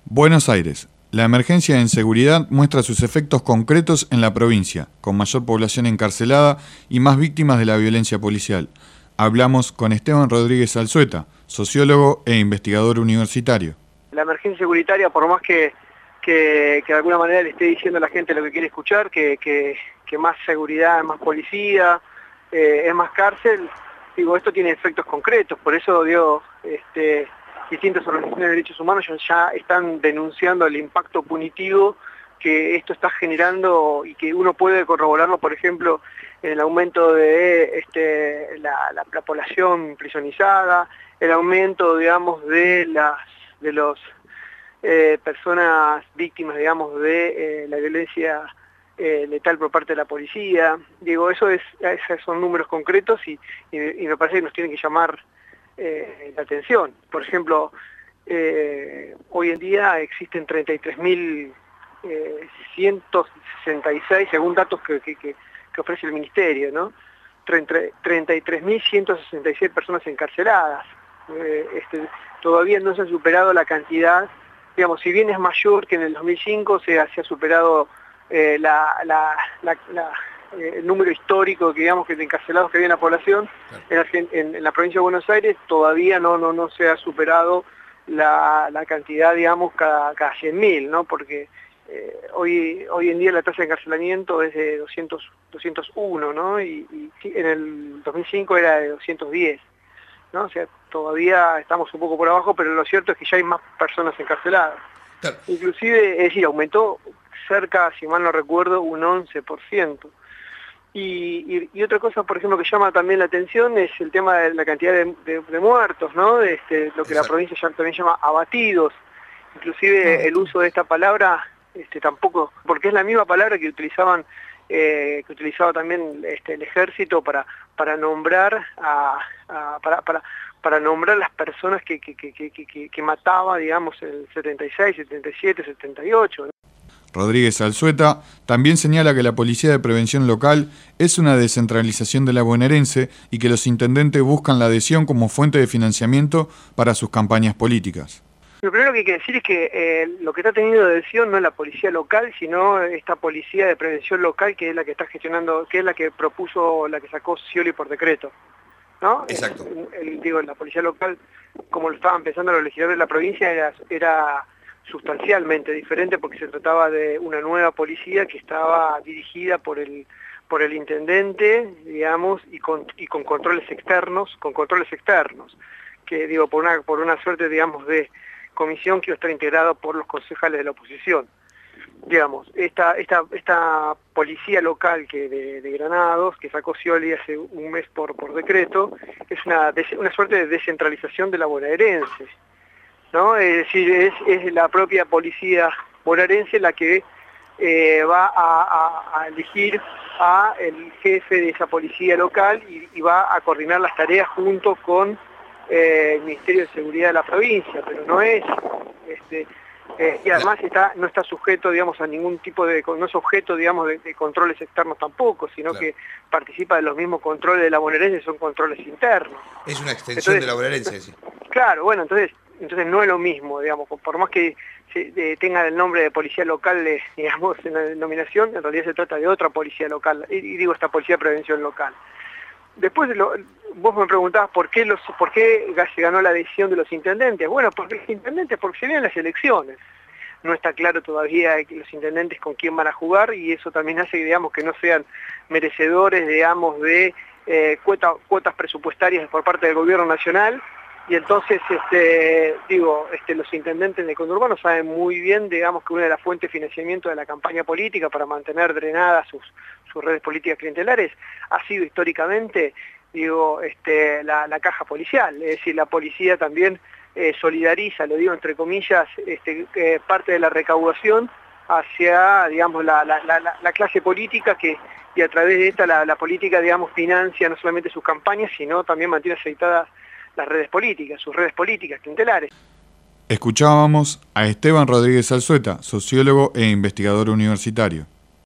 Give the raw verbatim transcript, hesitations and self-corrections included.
Buenos Aires. La emergencia en seguridad muestra sus efectos concretos en la provincia, con mayor población encarcelada y más víctimas de la violencia policial. Hablamos con Esteban Rodríguez Alzueta, sociólogo e investigador universitario. La emergencia securitaria, por más que, que, que de alguna manera le esté diciendo a la gente lo que quiere escuchar, que, que, que más seguridad, más policía, eh, es más cárcel, digo, esto tiene efectos concretos, por eso digo, este, distintas organizaciones de derechos humanos ya están denunciando el impacto punitivo que esto está generando y que uno puede corroborarlo, por ejemplo, en el aumento de este, la, la, la población prisonizada, el aumento, digamos, de las de los eh, personas víctimas, digamos, de eh, la violencia eh, letal por parte de la policía. Digo, eso es, esos son números concretos y, y, y me parece que nos tienen que llamar eh, la atención. Por ejemplo, eh, hoy en día existen treinta y tres mil ciento sesenta y seis, según datos que, que, que ofrece el Ministerio, ¿no? treinta y tres mil ciento sesenta y seis personas encarceladas. Eh, este, todavía no se ha superado la cantidad, digamos, si bien es mayor que en el dos mil cinco, se ha, se ha superado eh, la, la, la, la, eh, el número histórico que, digamos, que de encarcelados que había en la población. Claro. en, en, en la provincia de Buenos Aires todavía no, no, no se ha superado la, la cantidad, digamos, cada, cada cien mil, ¿no? Porque Eh, hoy, hoy en día la tasa de encarcelamiento es de doscientos, doscientos uno, ¿no? Y, y en el dos mil cinco era de doscientos diez, ¿no? O sea, todavía estamos un poco por abajo, pero lo cierto es que ya hay más personas encarceladas. Claro. Inclusive, es decir, aumentó cerca, si mal no recuerdo, un once por ciento. Y, y, y otra cosa, por ejemplo, que llama también la atención es el tema de la cantidad de, de, de muertos, ¿no? Este, lo que Exacto. La provincia ya también llama abatidos. Inclusive no. El uso de esta palabra Este, tampoco, porque es la misma palabra que utilizaban, eh, que utilizaba también este, el ejército para, para nombrar a, a para, para, para nombrar las personas que, que, que, que, que, que mataba, digamos, el setenta y seis, setenta y siete, setenta y ocho, ¿no? Rodríguez Alzueta también señala que la Policía de Prevención Local es una descentralización de la bonaerense y que los intendentes buscan la adhesión como fuente de financiamiento para sus campañas políticas. Lo primero que hay que decir es que eh, lo que está teniendo adhesión no es la policía local, sino esta policía de prevención local, que es la que está gestionando, que es la que propuso, la que sacó Scioli por decreto, ¿no? Exacto. El, el, digo, la policía local, como lo estaban pensando los legisladores de la provincia, era, era sustancialmente diferente porque se trataba de una nueva policía que estaba dirigida por el por el intendente, digamos, y con, y con controles externos, con controles externos, que digo, por una, por una suerte, digamos, de comisión que iba a estar integrada por los concejales de la oposición. Digamos, esta, esta, esta policía local que de, de Granados, que sacó Scioli hace un mes por, por decreto, es una, una suerte de descentralización de la bonaerense, ¿no? Es decir, es, es la propia policía bonaerense la que eh, va a, a, a elegir a el jefe de esa policía local y, y va a coordinar las tareas junto con Eh, el Ministerio de Seguridad de la provincia, pero no es, este, eh, y además está, no está sujeto, digamos, a ningún tipo de, no es objeto, digamos, de, de controles externos tampoco, sino claro. Que participa de los mismos controles de la bonaerense, son controles internos. Es una extensión entonces, de la bonaerense, sí. Claro, bueno, entonces, entonces no es lo mismo, digamos, por más que se, de, tenga el nombre de policía local, de, digamos, en la denominación, en realidad se trata de otra policía local, y, y digo esta policía de prevención local. Después lo, vos me preguntabas por qué, los, por qué se ganó la adhesión de los intendentes. Bueno, porque los intendentes, porque se vienen las elecciones. No está claro todavía los intendentes con quién van a jugar y eso también hace, digamos, que no sean merecedores, digamos, de eh, cuota, cuotas presupuestarias por parte del gobierno nacional. Y entonces, este, digo, este, los intendentes de conurbano saben muy bien, digamos, que una de las fuentes de financiamiento de la campaña política para mantener drenadas sus, sus redes políticas clientelares ha sido históricamente, digo, este, la, la caja policial. Es decir, la policía también eh, solidariza, lo digo entre comillas, este, eh, parte de la recaudación hacia, digamos, la, la, la, la clase política que, y a través de esta la, la política, digamos, financia no solamente sus campañas, sino también mantiene aceitadas las redes políticas, sus redes políticas clientelares. Escuchábamos a Esteban Rodríguez Alzueta, sociólogo e investigador universitario.